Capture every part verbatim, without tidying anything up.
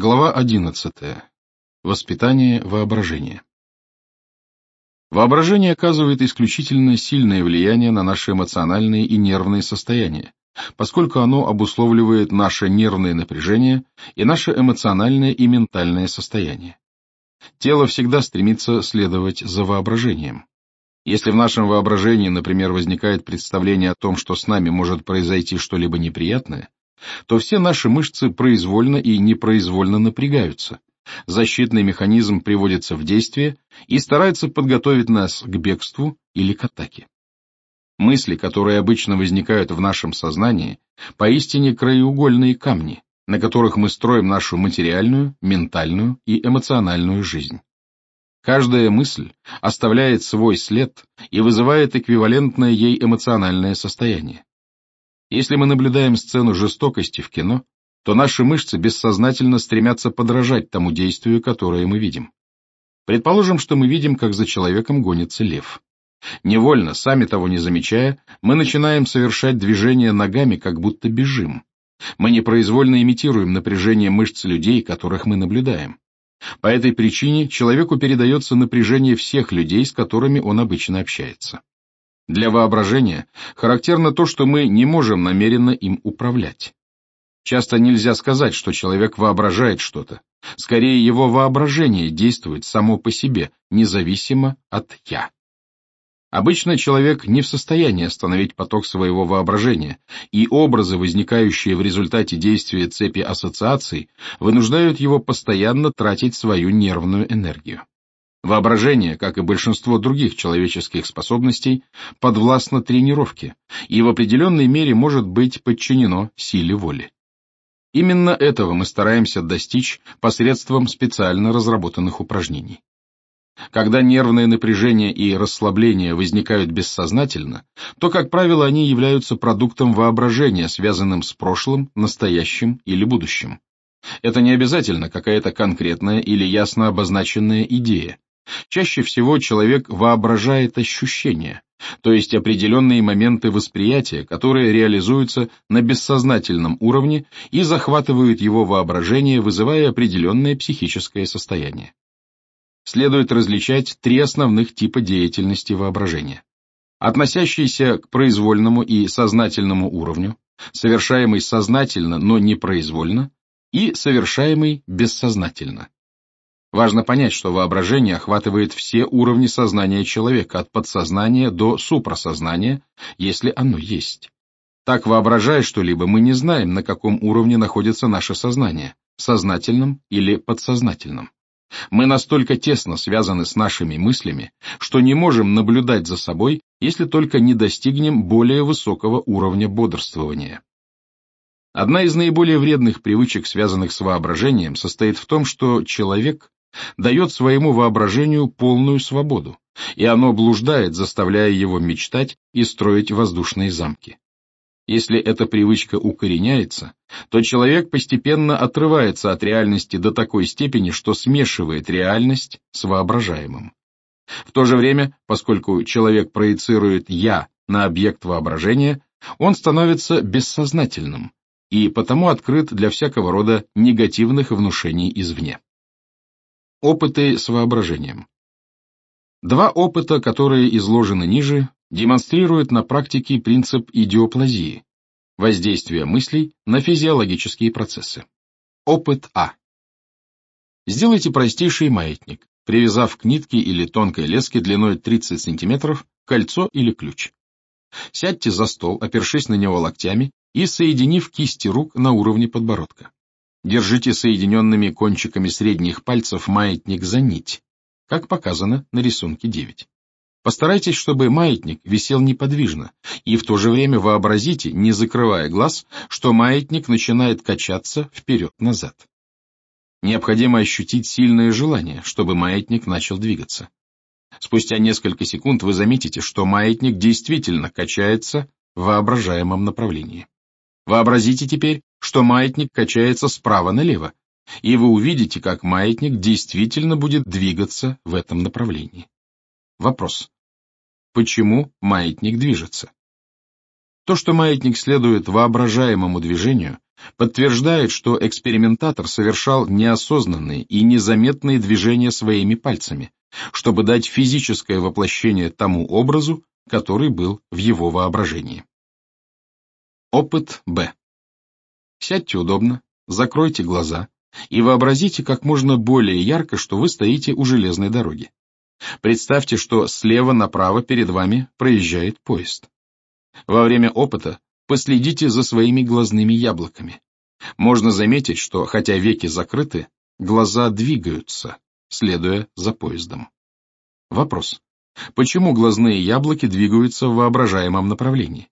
Глава одиннадцатая. Воспитание воображения. Воображение оказывает исключительно сильное влияние на наши эмоциональные и нервные состояния, поскольку оно обусловливает наше нервное напряжение и наше эмоциональное и ментальное состояние. Тело всегда стремится следовать за воображением. Если в нашем воображении, например, возникает представление о том, что с нами может произойти что-либо неприятное, то все наши мышцы произвольно и непроизвольно напрягаются, защитный механизм приводится в действие и старается подготовить нас к бегству или к атаке. Мысли, которые обычно возникают в нашем сознании, поистине краеугольные камни, на которых мы строим нашу материальную, ментальную и эмоциональную жизнь. Каждая мысль оставляет свой след и вызывает эквивалентное ей эмоциональное состояние. Если мы наблюдаем сцену жестокости в кино, то наши мышцы бессознательно стремятся подражать тому действию, которое мы видим. Предположим, что мы видим, как за человеком гонится лев. Невольно, сами того не замечая, мы начинаем совершать движения ногами, как будто бежим. Мы непроизвольно имитируем напряжение мышц людей, которых мы наблюдаем. По этой причине человеку передается напряжение всех людей, с которыми он обычно общается. Для воображения характерно то, что мы не можем намеренно им управлять. Часто нельзя сказать, что человек воображает что-то. Скорее, его воображение действует само по себе, независимо от «я». Обычно человек не в состоянии остановить поток своего воображения, и образы, возникающие в результате действия цепи ассоциаций, вынуждают его постоянно тратить свою нервную энергию. Воображение, как и большинство других человеческих способностей, подвластно тренировке и в определенной мере может быть подчинено силе воли. Именно этого мы стараемся достичь посредством специально разработанных упражнений. Когда нервное напряжение и расслабление возникают бессознательно, то, как правило, они являются продуктом воображения, связанным с прошлым, настоящим или будущим. Это не обязательно какая-то конкретная или ясно обозначенная идея. Чаще всего человек воображает ощущения, то есть определенные моменты восприятия, которые реализуются на бессознательном уровне и захватывают его воображение, вызывая определенное психическое состояние. Следует различать три основных типа деятельности воображения: относящийся к произвольному и сознательному уровню, совершаемый сознательно, но непроизвольно, и совершаемый бессознательно. Важно понять, что воображение охватывает все уровни сознания человека, от подсознания до супрасознания, если оно есть. Так, воображая что-либо, мы не знаем, на каком уровне находится наше сознание, сознательном или подсознательном. Мы настолько тесно связаны с нашими мыслями, что не можем наблюдать за собой, если только не достигнем более высокого уровня бодрствования. Одна из наиболее вредных привычек, связанных с воображением, состоит в том, что человек дает своему воображению полную свободу, и оно блуждает, заставляя его мечтать и строить воздушные замки. Если эта привычка укореняется, то человек постепенно отрывается от реальности до такой степени, что смешивает реальность с воображаемым. В то же время, поскольку человек проецирует «я» на объект воображения, он становится бессознательным и потому открыт для всякого рода негативных внушений извне. Опыты с воображением. Два опыта, которые изложены ниже, демонстрируют на практике принцип идиоплазии, воздействия мыслей на физиологические процессы. Опыт А. Сделайте простейший маятник, привязав к нитке или тонкой леске длиной тридцать сантиметров кольцо или ключ. Сядьте за стол, опершись на него локтями и соединив кисти рук на уровне подбородка. Держите соединенными кончиками средних пальцев маятник за нить, как показано на рисунке девять. Постарайтесь, чтобы маятник висел неподвижно, и в то же время вообразите, не закрывая глаз, что маятник начинает качаться вперед-назад. Необходимо ощутить сильное желание, чтобы маятник начал двигаться. Спустя несколько секунд вы заметите, что маятник действительно качается в воображаемом направлении. Вообразите теперь, что маятник качается справа налево, и вы увидите, как маятник действительно будет двигаться в этом направлении. Вопрос. Почему маятник движется? То, что маятник следует воображаемому движению, подтверждает, что экспериментатор совершал неосознанные и незаметные движения своими пальцами, чтобы дать физическое воплощение тому образу, который был в его воображении. Опыт Б. Сядьте удобно, закройте глаза и вообразите как можно более ярко, что вы стоите у железной дороги. Представьте, что слева направо перед вами проезжает поезд. Во время опыта последите за своими глазными яблоками. Можно заметить, что, хотя веки закрыты, глаза двигаются, следуя за поездом. Вопрос. Почему глазные яблоки двигаются в воображаемом направлении?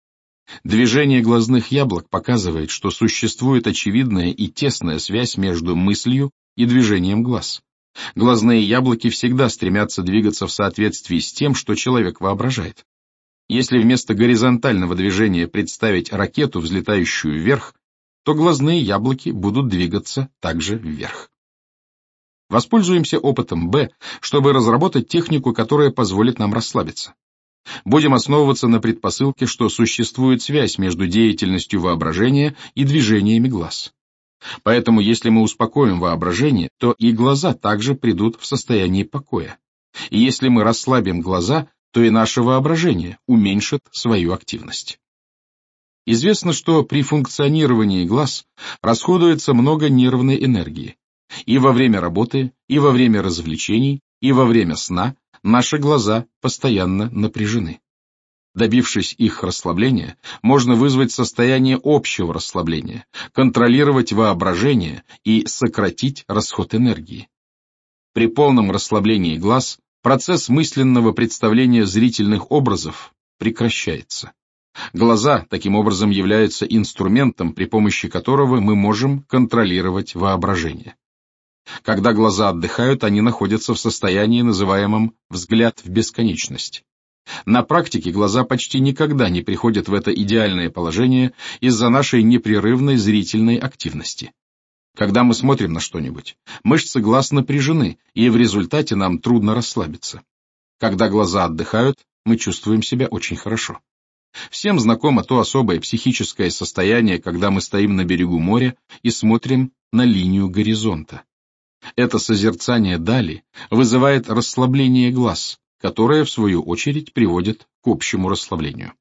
Движение глазных яблок показывает, что существует очевидная и тесная связь между мыслью и движением глаз. Глазные яблоки всегда стремятся двигаться в соответствии с тем, что человек воображает. Если вместо горизонтального движения представить ракету, взлетающую вверх, то глазные яблоки будут двигаться также вверх. Воспользуемся опытом Б, чтобы разработать технику, которая позволит нам расслабиться. Будем основываться на предпосылке, что существует связь между деятельностью воображения и движениями глаз. Поэтому, если мы успокоим воображение, то и глаза также придут в состояние покоя. И если мы расслабим глаза, то и наше воображение уменьшит свою активность. Известно, что при функционировании глаз расходуется много нервной энергии. И во время работы, и во время развлечений, и во время сна наши глаза постоянно напряжены. Добившись их расслабления, можно вызвать состояние общего расслабления, контролировать воображение и сократить расход энергии. При полном расслаблении глаз процесс мысленного представления зрительных образов прекращается. Глаза, таким образом, являются инструментом, при помощи которого мы можем контролировать воображение. Когда глаза отдыхают, они находятся в состоянии, называемом «взгляд в бесконечность». На практике глаза почти никогда не приходят в это идеальное положение из-за нашей непрерывной зрительной активности. Когда мы смотрим на что-нибудь, мышцы глаз напряжены, и в результате нам трудно расслабиться. Когда глаза отдыхают, мы чувствуем себя очень хорошо. Всем знакомо то особое психическое состояние, когда мы стоим на берегу моря и смотрим на линию горизонта. Это созерцание дали вызывает расслабление глаз, которое, в свою очередь, приводит к общему расслаблению.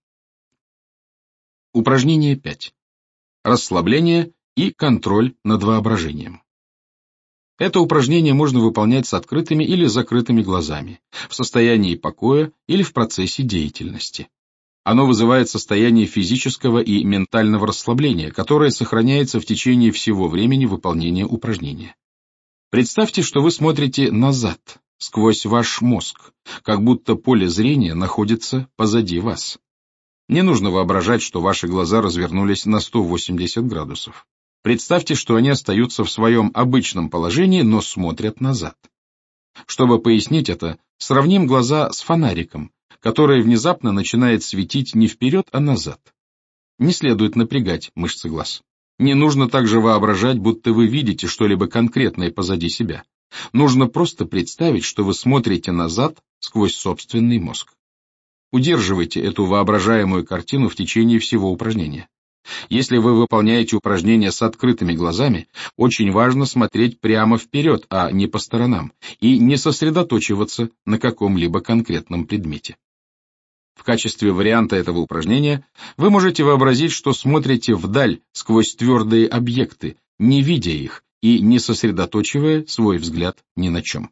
Упражнение пять. Расслабление и контроль над воображением. Это упражнение можно выполнять с открытыми или закрытыми глазами, в состоянии покоя или в процессе деятельности. Оно вызывает состояние физического и ментального расслабления, которое сохраняется в течение всего времени выполнения упражнения. Представьте, что вы смотрите назад, сквозь ваш мозг, как будто поле зрения находится позади вас. Не нужно воображать, что ваши глаза развернулись на сто восемьдесят градусов. Представьте, что они остаются в своем обычном положении, но смотрят назад. Чтобы пояснить это, сравним глаза с фонариком, который внезапно начинает светить не вперед, а назад. Не следует напрягать мышцы глаз. Не нужно также воображать, будто вы видите что-либо конкретное позади себя. Нужно просто представить, что вы смотрите назад сквозь собственный мозг. Удерживайте эту воображаемую картину в течение всего упражнения. Если вы выполняете упражнение с открытыми глазами, очень важно смотреть прямо вперед, а не по сторонам, и не сосредоточиваться на каком-либо конкретном предмете. В качестве варианта этого упражнения вы можете вообразить, что смотрите вдаль сквозь твердые объекты, не видя их и не сосредоточивая свой взгляд ни на чем.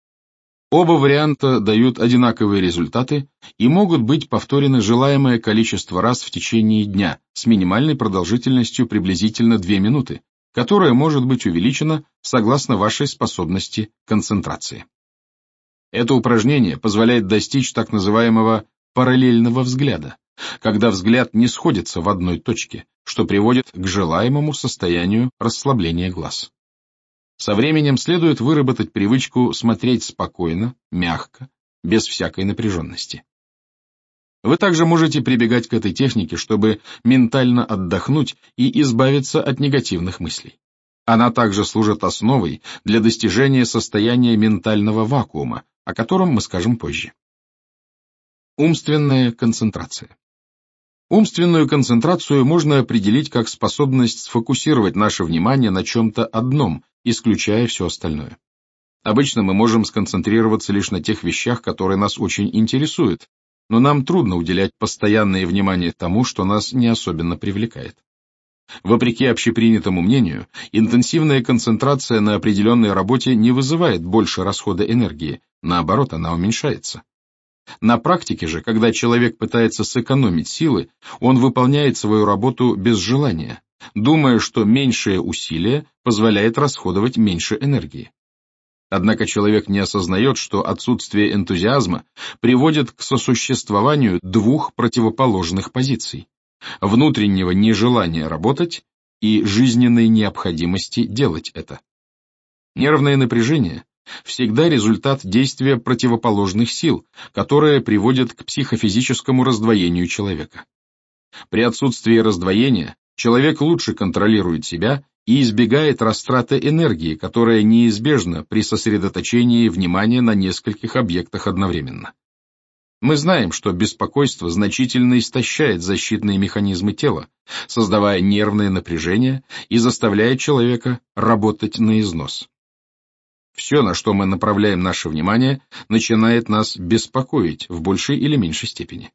Оба варианта дают одинаковые результаты и могут быть повторены желаемое количество раз в течение дня с минимальной продолжительностью приблизительно две минуты, которая может быть увеличена согласно вашей способности концентрации. Это упражнение позволяет достичь так называемого параллельного взгляда, когда взгляд не сходится в одной точке, что приводит к желаемому состоянию расслабления глаз. Со временем следует выработать привычку смотреть спокойно, мягко, без всякой напряженности. Вы также можете прибегать к этой технике, чтобы ментально отдохнуть и избавиться от негативных мыслей. Она также служит основой для достижения состояния ментального вакуума, о котором мы скажем позже. Умственная концентрация. Умственную концентрацию можно определить как способность сфокусировать наше внимание на чем-то одном, исключая все остальное. Обычно мы можем сконцентрироваться лишь на тех вещах, которые нас очень интересуют, но нам трудно уделять постоянное внимание тому, что нас не особенно привлекает. Вопреки общепринятому мнению, интенсивная концентрация на определенной работе не вызывает больше расхода энергии, наоборот, она уменьшается. На практике же, когда человек пытается сэкономить силы, он выполняет свою работу без желания, думая, что меньшее усилие позволяет расходовать меньше энергии. Однако человек не осознает, что отсутствие энтузиазма приводит к сосуществованию двух противоположных позиций – внутреннего нежелания работать и жизненной необходимости делать это. Нервное напряжение всегда результат действия противоположных сил, которое приводит к психофизическому раздвоению человека. При отсутствии раздвоения человек лучше контролирует себя и избегает растраты энергии, которая неизбежна при сосредоточении внимания на нескольких объектах одновременно. Мы знаем, что беспокойство значительно истощает защитные механизмы тела, создавая нервное напряжение и заставляя человека работать на износ. Все, на что мы направляем наше внимание, начинает нас беспокоить в большей или меньшей степени.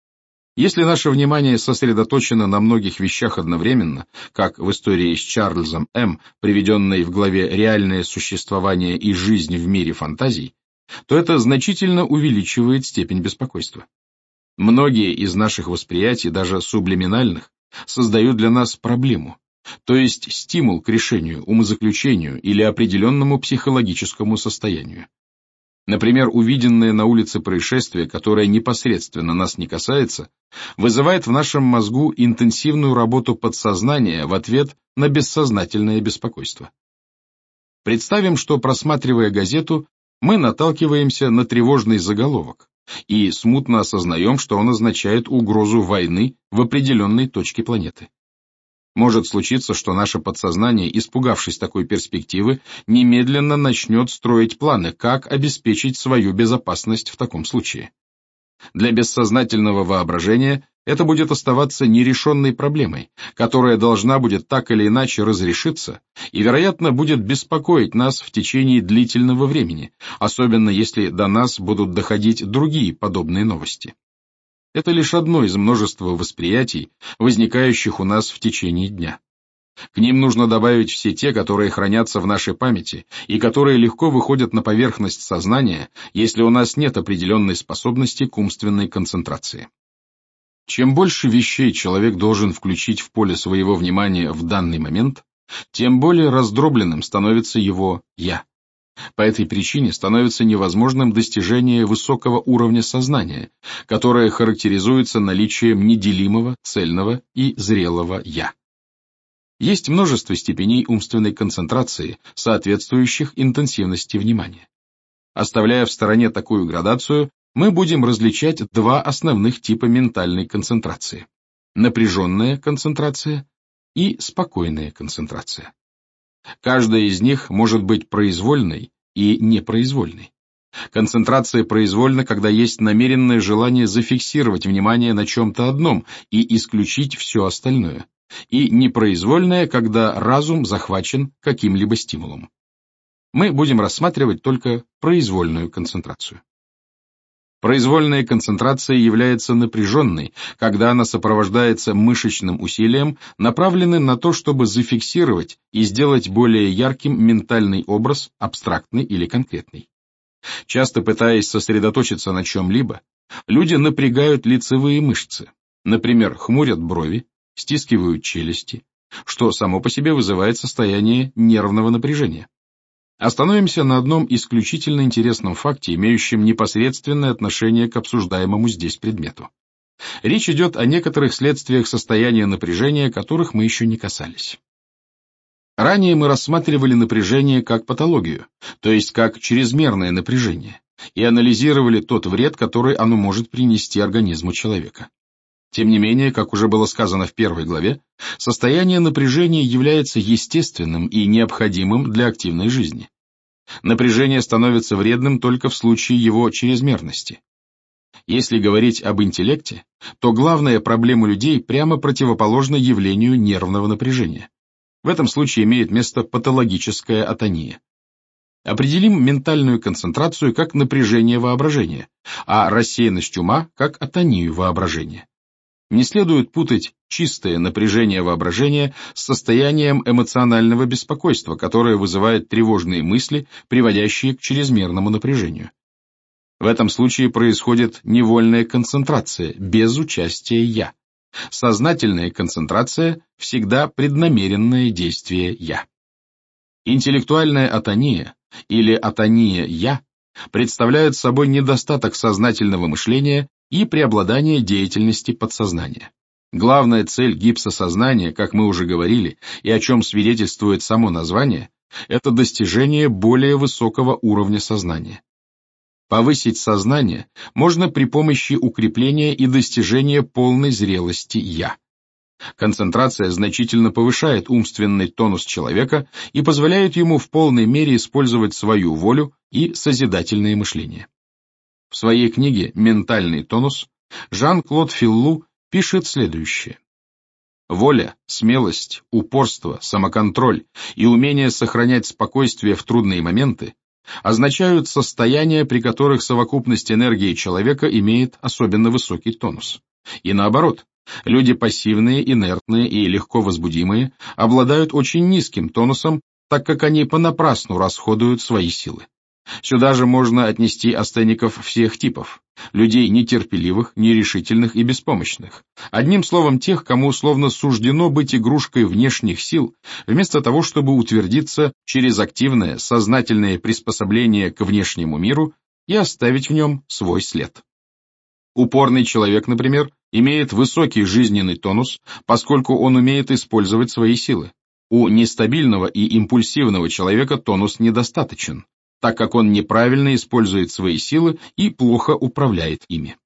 Если наше внимание сосредоточено на многих вещах одновременно, как в истории с Чарльзом М., приведенной в главе «Реальное существование и жизнь в мире фантазий», то это значительно увеличивает степень беспокойства. Многие из наших восприятий, даже сублиминальных, создают для нас проблему, то есть стимул к решению, умозаключению или определенному психологическому состоянию. Например, увиденное на улице происшествие, которое непосредственно нас не касается, вызывает в нашем мозгу интенсивную работу подсознания в ответ на бессознательное беспокойство. Представим, что, просматривая газету, мы наталкиваемся на тревожный заголовок и смутно осознаем, что он означает угрозу войны в определенной точке планеты. Может случиться, что наше подсознание, испугавшись такой перспективы, немедленно начнет строить планы, как обеспечить свою безопасность в таком случае. Для бессознательного воображения это будет оставаться нерешенной проблемой, которая должна будет так или иначе разрешиться и, вероятно, будет беспокоить нас в течение длительного времени, особенно если до нас будут доходить другие подобные новости. Это лишь одно из множества восприятий, возникающих у нас в течение дня. К ним нужно добавить все те, которые хранятся в нашей памяти и которые легко выходят на поверхность сознания, если у нас нет определенной способности к умственной концентрации. Чем больше вещей человек должен включить в поле своего внимания в данный момент, тем более раздробленным становится его «я». По этой причине становится невозможным достижение высокого уровня сознания, которое характеризуется наличием неделимого, цельного и зрелого «я». Есть множество степеней умственной концентрации, соответствующих интенсивности внимания. Оставляя в стороне такую градацию, мы будем различать два основных типа ментальной концентрации – напряженная концентрация и спокойная концентрация. Каждая из них может быть произвольной и непроизвольной. Концентрация произвольна, когда есть намеренное желание зафиксировать внимание на чем-то одном и исключить все остальное, и непроизвольная, когда разум захвачен каким-либо стимулом. Мы будем рассматривать только произвольную концентрацию. Произвольная концентрация является напряженной, когда она сопровождается мышечным усилием, направленным на то, чтобы зафиксировать и сделать более ярким ментальный образ, абстрактный или конкретный. Часто пытаясь сосредоточиться на чем-либо, люди напрягают лицевые мышцы, например, хмурят брови, стискивают челюсти, что само по себе вызывает состояние нервного напряжения. Остановимся на одном исключительно интересном факте, имеющем непосредственное отношение к обсуждаемому здесь предмету. Речь идет о некоторых следствиях состояния напряжения, которых мы еще не касались. Ранее мы рассматривали напряжение как патологию, то есть как чрезмерное напряжение, и анализировали тот вред, который оно может принести организму человека. Тем не менее, как уже было сказано в первой главе, состояние напряжения является естественным и необходимым для активной жизни. Напряжение становится вредным только в случае его чрезмерности. Если говорить об интеллекте, то главная проблема людей прямо противоположна явлению нервного напряжения. В этом случае имеет место патологическая атония. Определим ментальную концентрацию как напряжение воображения, а рассеянность ума как атонию воображения. Не следует путать чистое напряжение воображения с состоянием эмоционального беспокойства, которое вызывает тревожные мысли, приводящие к чрезмерному напряжению. В этом случае происходит невольная концентрация, без участия «я». Сознательная концентрация – всегда преднамеренное действие «я». Интеллектуальная атония или атония «я» представляет собой недостаток сознательного мышления и преобладание деятельности подсознания. Главная цель гипсосознания, как мы уже говорили, и о чем свидетельствует само название, это достижение более высокого уровня сознания. Повысить сознание можно при помощи укрепления и достижения полной зрелости «я». Концентрация значительно повышает умственный тонус человека и позволяет ему в полной мере использовать свою волю и созидательное мышление. В своей книге «Ментальный тонус» Жан-Клод Филлу пишет следующее. Воля, смелость, упорство, самоконтроль и умение сохранять спокойствие в трудные моменты означают состояния, при которых совокупность энергии человека имеет особенно высокий тонус. И наоборот, люди пассивные, инертные и легко возбудимые обладают очень низким тонусом, так как они понапрасну расходуют свои силы. Сюда же можно отнести астеников всех типов, людей нетерпеливых, нерешительных и беспомощных. Одним словом, тех, кому словно суждено быть игрушкой внешних сил, вместо того, чтобы утвердиться через активное, сознательное приспособление к внешнему миру и оставить в нем свой след. Упорный человек, например, имеет высокий жизненный тонус, поскольку он умеет использовать свои силы. У нестабильного и импульсивного человека тонус недостаточен, так как он неправильно использует свои силы и плохо управляет ими.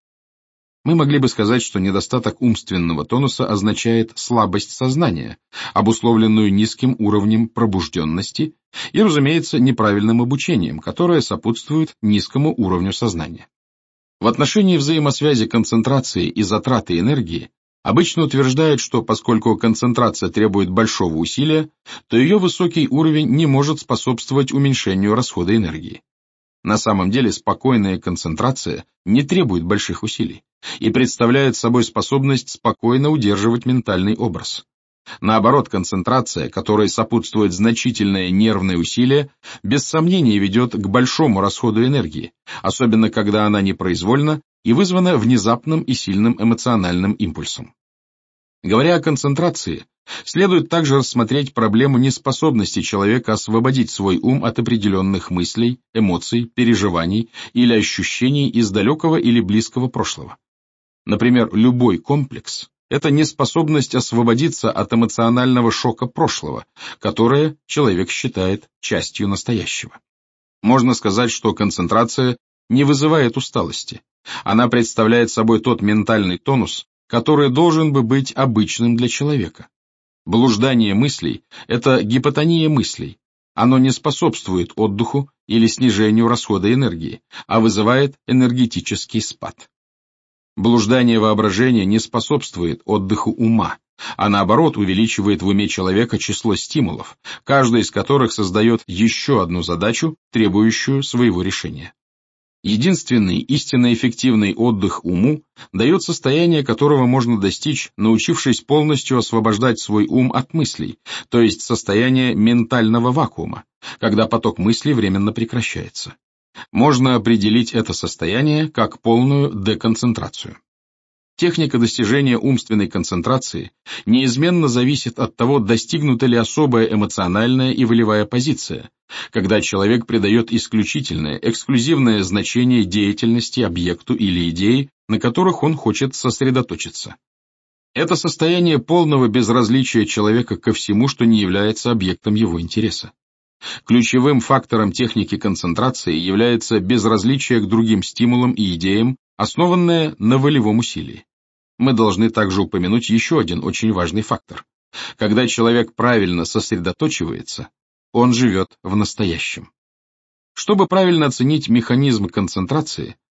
Мы могли бы сказать, что недостаток умственного тонуса означает слабость сознания, обусловленную низким уровнем пробужденности и, разумеется, неправильным обучением, которое сопутствует низкому уровню сознания. В отношении взаимосвязи концентрации и затраты энергии обычно утверждают, что поскольку концентрация требует большого усилия, то ее высокий уровень не может способствовать уменьшению расхода энергии. На самом деле спокойная концентрация не требует больших усилий и представляет собой способность спокойно удерживать ментальный образ. Наоборот, концентрация, которой сопутствует значительное нервное усилие, без сомнения ведет к большому расходу энергии, особенно когда она непроизвольна и вызвана внезапным и сильным эмоциональным импульсом. Говоря о концентрации, следует также рассмотреть проблему неспособности человека освободить свой ум от определенных мыслей, эмоций, переживаний или ощущений из далекого или близкого прошлого. Например, любой комплекс – это неспособность освободиться от эмоционального шока прошлого, которое человек считает частью настоящего. Можно сказать, что концентрация не вызывает усталости. Она представляет собой тот ментальный тонус, который должен бы быть обычным для человека. Блуждание мыслей – это гипотония мыслей. Оно не способствует отдыху или снижению расхода энергии, а вызывает энергетический спад. Блуждание воображения не способствует отдыху ума, а наоборот увеличивает в уме человека число стимулов, каждый из которых создает еще одну задачу, требующую своего решения. Единственный истинно эффективный отдых уму дает состояние, которого можно достичь, научившись полностью освобождать свой ум от мыслей, то есть состояние ментального вакуума, когда поток мыслей временно прекращается. Можно определить это состояние как полную деконцентрацию. Техника достижения умственной концентрации неизменно зависит от того, достигнута ли особая эмоциональная и волевая позиция, когда человек придает исключительное, эксклюзивное значение деятельности, объекту или идее, на которых он хочет сосредоточиться. Это состояние полного безразличия человека ко всему, что не является объектом его интереса. Ключевым фактором техники концентрации является безразличие к другим стимулам и идеям, основанное на волевом усилии. Мы должны также упомянуть еще один очень важный фактор. Когда человек правильно сосредоточивается, он живет в настоящем. Чтобы правильно оценить механизм концентрации,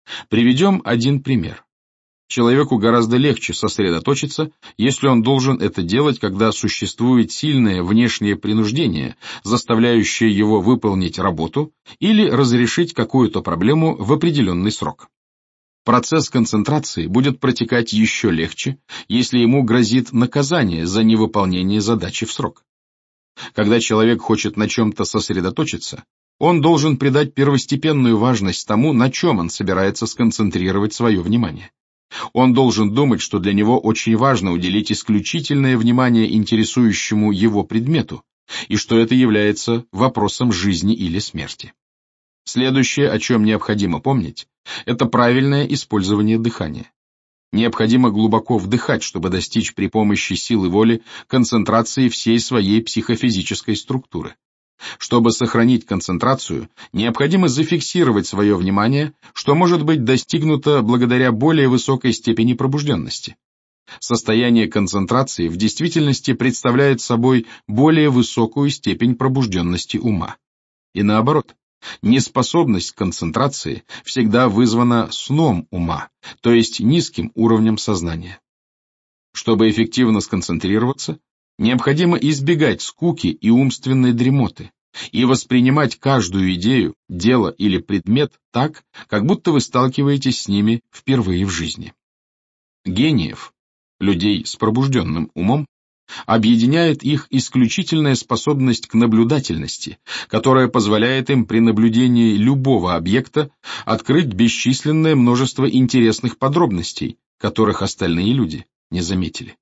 Приведем один пример. Человеку гораздо легче сосредоточиться, если он должен это делать, когда существует сильное внешнее принуждение, заставляющее его выполнить работу или разрешить какую-то проблему в определенный срок. Процесс концентрации будет протекать еще легче, если ему грозит наказание за невыполнение задачи в срок. Когда человек хочет на чем-то сосредоточиться, он должен придать первостепенную важность тому, на чем он собирается сконцентрировать свое внимание. Он должен думать, что для него очень важно уделить исключительное внимание интересующему его предмету, и что это является вопросом жизни или смерти. Следующее, о чем необходимо помнить, это правильное использование дыхания. Необходимо глубоко вдыхать, чтобы достичь при помощи силы воли концентрации всей своей психофизической структуры. Чтобы сохранить концентрацию, необходимо зафиксировать свое внимание, что может быть достигнуто благодаря более высокой степени пробужденности. Состояние концентрации в действительности представляет собой более высокую степень пробужденности ума. И наоборот, неспособность к концентрации всегда вызвана сном ума, то есть низким уровнем сознания. Чтобы эффективно сконцентрироваться, необходимо избегать скуки и умственной дремоты и воспринимать каждую идею, дело или предмет так, как будто вы сталкиваетесь с ними впервые в жизни. Гениев, людей с пробужденным умом, объединяет их исключительная способность к наблюдательности, которая позволяет им при наблюдении любого объекта открыть бесчисленное множество интересных подробностей, которых остальные люди не заметили.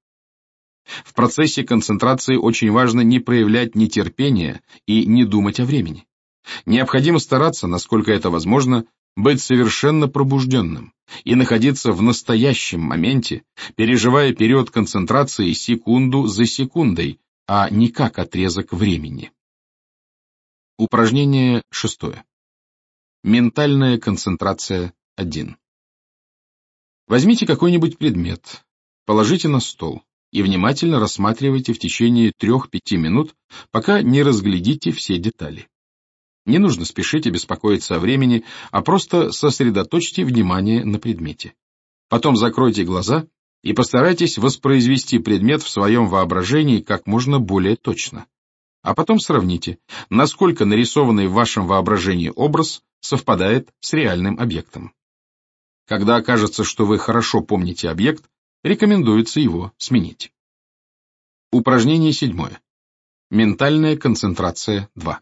В процессе концентрации очень важно не проявлять нетерпения и не думать о времени. Необходимо стараться, насколько это возможно, быть совершенно пробужденным и находиться в настоящем моменте, переживая период концентрации секунду за секундой, а не как отрезок времени. Упражнение шестое. Ментальная концентрация один. Возьмите какой-нибудь предмет, положите на стол и внимательно рассматривайте в течение трех-пяти минут, пока не разглядите все детали. Не нужно спешить и беспокоиться о времени, а просто сосредоточьте внимание на предмете. Потом закройте глаза и постарайтесь воспроизвести предмет в своем воображении как можно более точно. А потом сравните, насколько нарисованный в вашем воображении образ совпадает с реальным объектом. Когда окажется, что вы хорошо помните объект, рекомендуется его сменить. Упражнение седьмое. Ментальная концентрация два.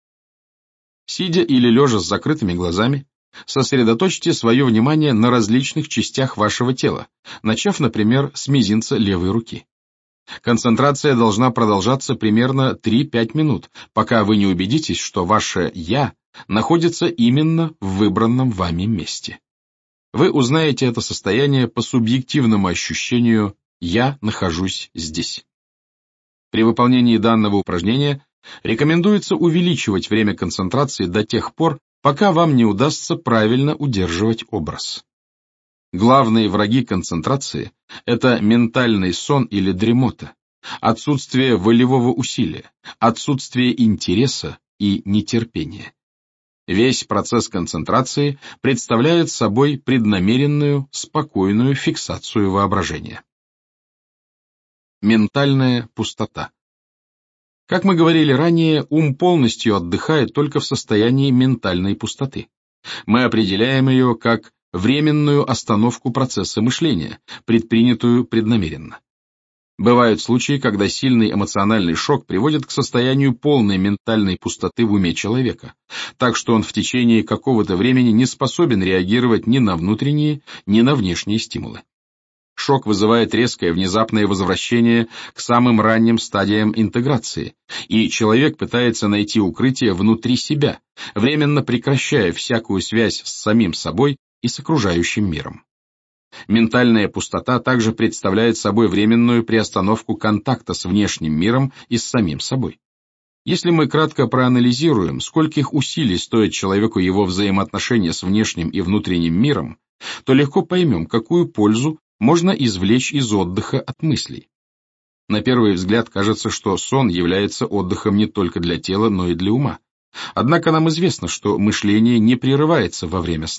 Сидя или лежа с закрытыми глазами, сосредоточьте свое внимание на различных частях вашего тела, начав, например, с мизинца левой руки. Концентрация должна продолжаться примерно три-пять минут, пока вы не убедитесь, что ваше «я» находится именно в выбранном вами месте. Вы узнаете это состояние по субъективному ощущению «я нахожусь здесь». При выполнении данного упражнения рекомендуется увеличивать время концентрации до тех пор, пока вам не удастся правильно удерживать образ. Главные враги концентрации – это ментальный сон или дремота, отсутствие волевого усилия, отсутствие интереса и нетерпения. Весь процесс концентрации представляет собой преднамеренную, спокойную фиксацию воображения. Ментальная пустота. Как мы говорили ранее, ум полностью отдыхает только в состоянии ментальной пустоты. Мы определяем ее как временную остановку процесса мышления, предпринятую преднамеренно. Бывают случаи, когда сильный эмоциональный шок приводит к состоянию полной ментальной пустоты в уме человека, так что он в течение какого-то времени не способен реагировать ни на внутренние, ни на внешние стимулы. Шок вызывает резкое внезапное возвращение к самым ранним стадиям интеграции, и человек пытается найти укрытие внутри себя, временно прекращая всякую связь с самим собой и с окружающим миром. Ментальная пустота также представляет собой временную приостановку контакта с внешним миром и с самим собой. Если мы кратко проанализируем, скольких усилий стоит человеку его взаимоотношения с внешним и внутренним миром, то легко поймем, какую пользу можно извлечь из отдыха от мыслей. На первый взгляд кажется, что сон является отдыхом не только для тела, но и для ума. Однако нам известно, что мышление не прерывается во время сна.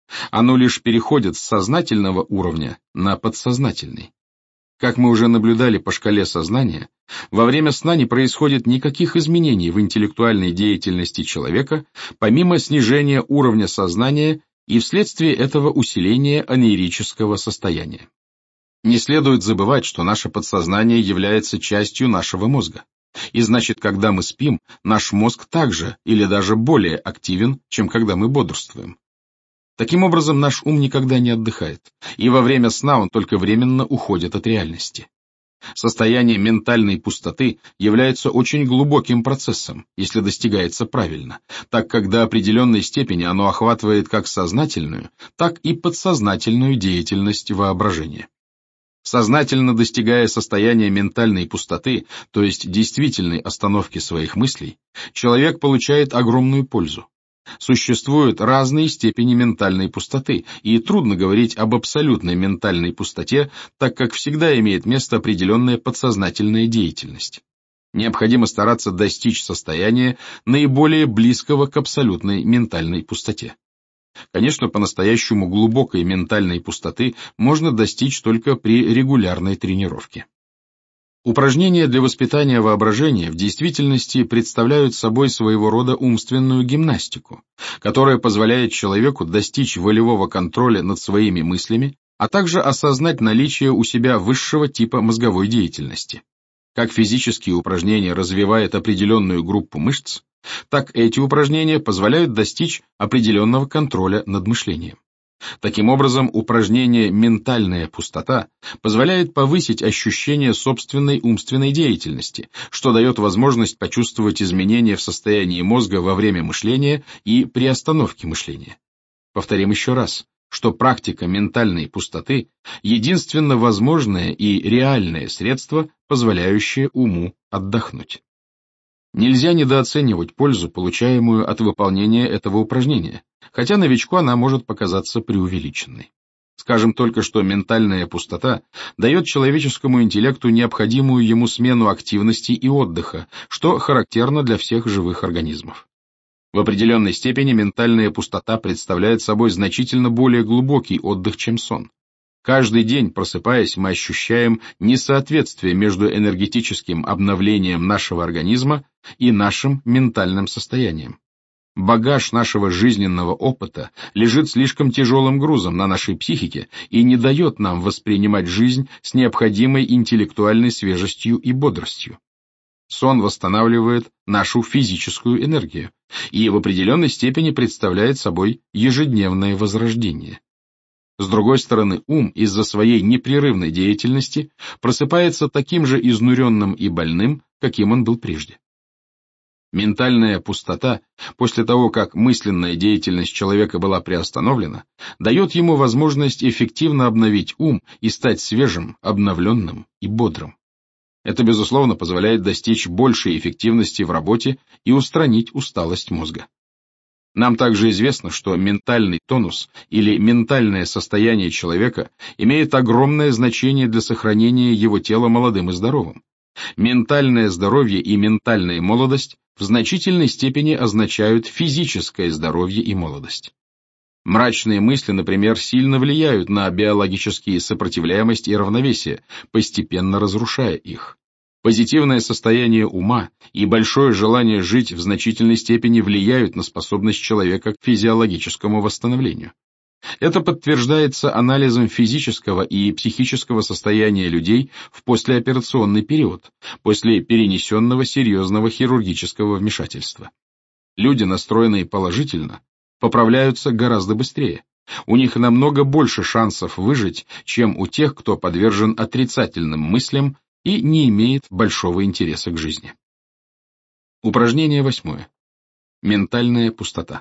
Оно лишь переходит с сознательного уровня на подсознательный. Как мы уже наблюдали по шкале сознания, во время сна не происходит никаких изменений в интеллектуальной деятельности человека, помимо снижения уровня сознания и вследствие этого усиления анеирического состояния. Не следует забывать, что наше подсознание является частью нашего мозга. И значит, когда мы спим, наш мозг также или даже более активен, чем когда мы бодрствуем. Таким образом, наш ум никогда не отдыхает, и во время сна он только временно уходит от реальности. Состояние ментальной пустоты является очень глубоким процессом, если достигается правильно, так как до определенной степени оно охватывает как сознательную, так и подсознательную деятельность воображения. Сознательно достигая состояния ментальной пустоты, то есть действительной остановки своих мыслей, человек получает огромную пользу. Существуют разные степени ментальной пустоты, и трудно говорить об абсолютной ментальной пустоте, так как всегда имеет место определенная подсознательная деятельность. Необходимо стараться достичь состояния, наиболее близкого к абсолютной ментальной пустоте. Конечно, по-настоящему глубокой ментальной пустоты можно достичь только при регулярной тренировке. Упражнения для воспитания воображения в действительности представляют собой своего рода умственную гимнастику, которая позволяет человеку достичь волевого контроля над своими мыслями, а также осознать наличие у себя высшего типа мозговой деятельности. Как физические упражнения развивают определенную группу мышц, так эти упражнения позволяют достичь определенного контроля над мышлением. Таким образом, упражнение «ментальная пустота» позволяет повысить ощущение собственной умственной деятельности, что дает возможность почувствовать изменения в состоянии мозга во время мышления и при остановке мышления. Повторим еще раз, что практика ментальной пустоты – единственно возможное и реальное средство, позволяющее уму отдохнуть. Нельзя недооценивать пользу, получаемую от выполнения этого упражнения, хотя новичку она может показаться преувеличенной. Скажем только, что ментальная пустота дает человеческому интеллекту необходимую ему смену активности и отдыха, что характерно для всех живых организмов. В определенной степени ментальная пустота представляет собой значительно более глубокий отдых, чем сон. Каждый день, просыпаясь, мы ощущаем несоответствие между энергетическим обновлением нашего организма и нашим ментальным состоянием. Багаж нашего жизненного опыта лежит слишком тяжелым грузом на нашей психике и не дает нам воспринимать жизнь с необходимой интеллектуальной свежестью и бодростью. Сон восстанавливает нашу физическую энергию и в определенной степени представляет собой ежедневное возрождение. С другой стороны, ум из-за своей непрерывной деятельности просыпается таким же изнуренным и больным, каким он был прежде. Ментальная пустота, после того, как мысленная деятельность человека была приостановлена, дает ему возможность эффективно обновить ум и стать свежим, обновленным и бодрым. Это, безусловно, позволяет достичь большей эффективности в работе и устранить усталость мозга. Нам также известно, что ментальный тонус или ментальное состояние человека имеет огромное значение для сохранения его тела молодым и здоровым. Ментальное здоровье и ментальная молодость в значительной степени означают физическое здоровье и молодость. Мрачные мысли, например, сильно влияют на биологические сопротивляемость и равновесие, постепенно разрушая их. Позитивное состояние ума и большое желание жить в значительной степени влияют на способность человека к физиологическому восстановлению. Это подтверждается анализом физического и психического состояния людей в послеоперационный период, после перенесенного серьезного хирургического вмешательства. Люди, настроенные положительно, поправляются гораздо быстрее. У них намного больше шансов выжить, чем у тех, кто подвержен отрицательным мыслям и не имеет большого интереса к жизни. Упражнение восьмое. Ментальная пустота.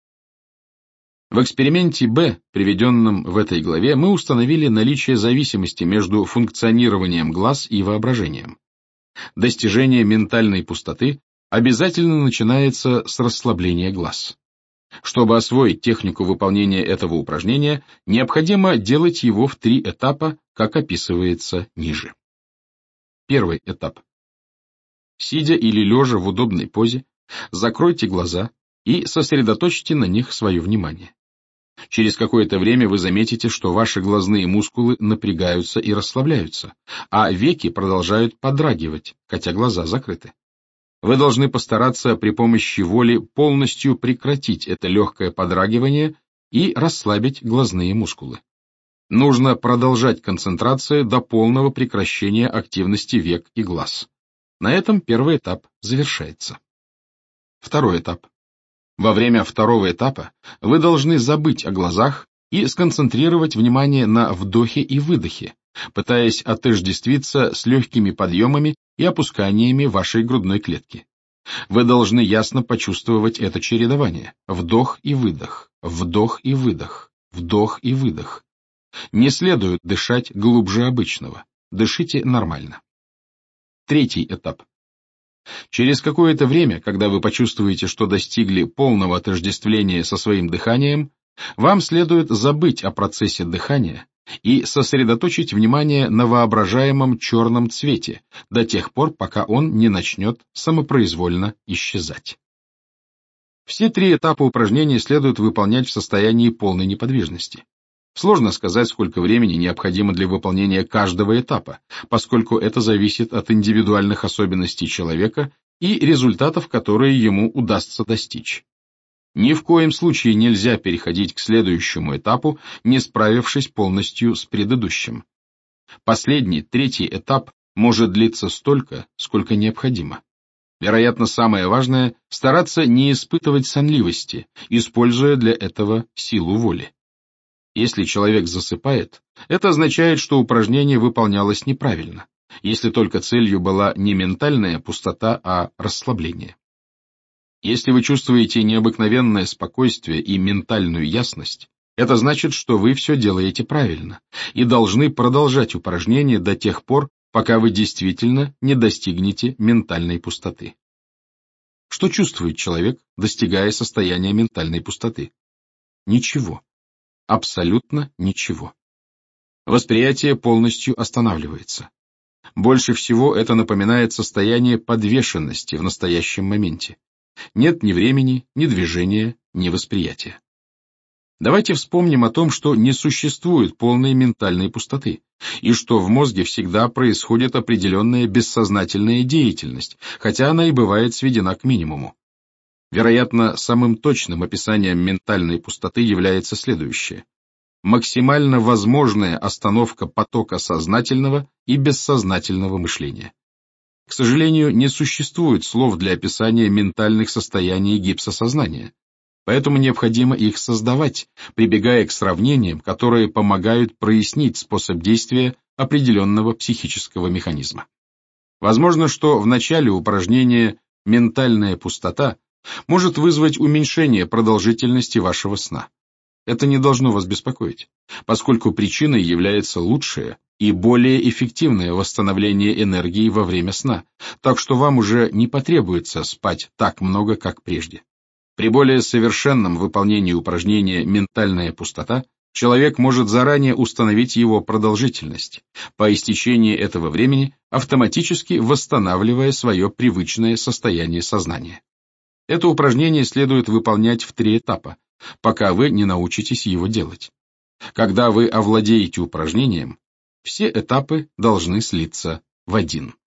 В эксперименте Б, приведенном в этой главе, мы установили наличие зависимости между функционированием глаз и воображением. Достижение ментальной пустоты обязательно начинается с расслабления глаз. Чтобы освоить технику выполнения этого упражнения, необходимо делать его в три этапа, как описывается ниже. Первый этап. Сидя или лежа в удобной позе, закройте глаза и сосредоточьте на них свое внимание. Через какое-то время вы заметите, что ваши глазные мускулы напрягаются и расслабляются, а веки продолжают подрагивать, хотя глаза закрыты. Вы должны постараться при помощи воли полностью прекратить это легкое подрагивание и расслабить глазные мускулы. Нужно продолжать концентрацию до полного прекращения активности век и глаз. На этом первый этап завершается. Второй этап. Во время второго этапа вы должны забыть о глазах и сконцентрировать внимание на вдохе и выдохе, пытаясь отождествиться с легкими подъемами и опусканиями вашей грудной клетки. Вы должны ясно почувствовать это чередование. Вдох и выдох, вдох и выдох, вдох и выдох. Не следует дышать глубже обычного. Дышите нормально. Третий этап. Через какое-то время, когда вы почувствуете, что достигли полного отождествления со своим дыханием, вам следует забыть о процессе дыхания и сосредоточить внимание на воображаемом черном цвете до тех пор, пока он не начнет самопроизвольно исчезать. Все три этапа упражнения следует выполнять в состоянии полной неподвижности. Сложно сказать, сколько времени необходимо для выполнения каждого этапа, поскольку это зависит от индивидуальных особенностей человека и результатов, которые ему удастся достичь. Ни в коем случае нельзя переходить к следующему этапу, не справившись полностью с предыдущим. Последний, третий этап может длиться столько, сколько необходимо. Вероятно, самое важное – стараться не испытывать сонливости, используя для этого силу воли. Если человек засыпает, это означает, что упражнение выполнялось неправильно, если только целью была не ментальная пустота, а расслабление. Если вы чувствуете необыкновенное спокойствие и ментальную ясность, это значит, что вы все делаете правильно и должны продолжать упражнение до тех пор, пока вы действительно не достигнете ментальной пустоты. Что чувствует человек, достигая состояния ментальной пустоты? Ничего. Абсолютно ничего. Восприятие полностью останавливается. Больше всего это напоминает состояние подвешенности в настоящем моменте. Нет ни времени, ни движения, ни восприятия. Давайте вспомним о том, что не существует полной ментальной пустоты, и что в мозге всегда происходит определенная бессознательная деятельность, хотя она и бывает сведена к минимуму. Вероятно, самым точным описанием ментальной пустоты является следующее. Максимально возможная остановка потока сознательного и бессознательного мышления. К сожалению, не существует слов для описания ментальных состояний гипсосознания, поэтому необходимо их создавать, прибегая к сравнениям, которые помогают прояснить способ действия определенного психического механизма. Возможно, что в начале упражнения «ментальная пустота» может вызвать уменьшение продолжительности вашего сна. Это не должно вас беспокоить, поскольку причиной является лучшее и более эффективное восстановление энергии во время сна, так что вам уже не потребуется спать так много, как прежде. При более совершенном выполнении упражнения «ментальная пустота» человек может заранее установить его продолжительность, по истечении этого времени автоматически восстанавливая свое привычное состояние сознания. Это упражнение следует выполнять в три этапа, пока вы не научитесь его делать. Когда вы овладеете упражнением, все этапы должны слиться в один.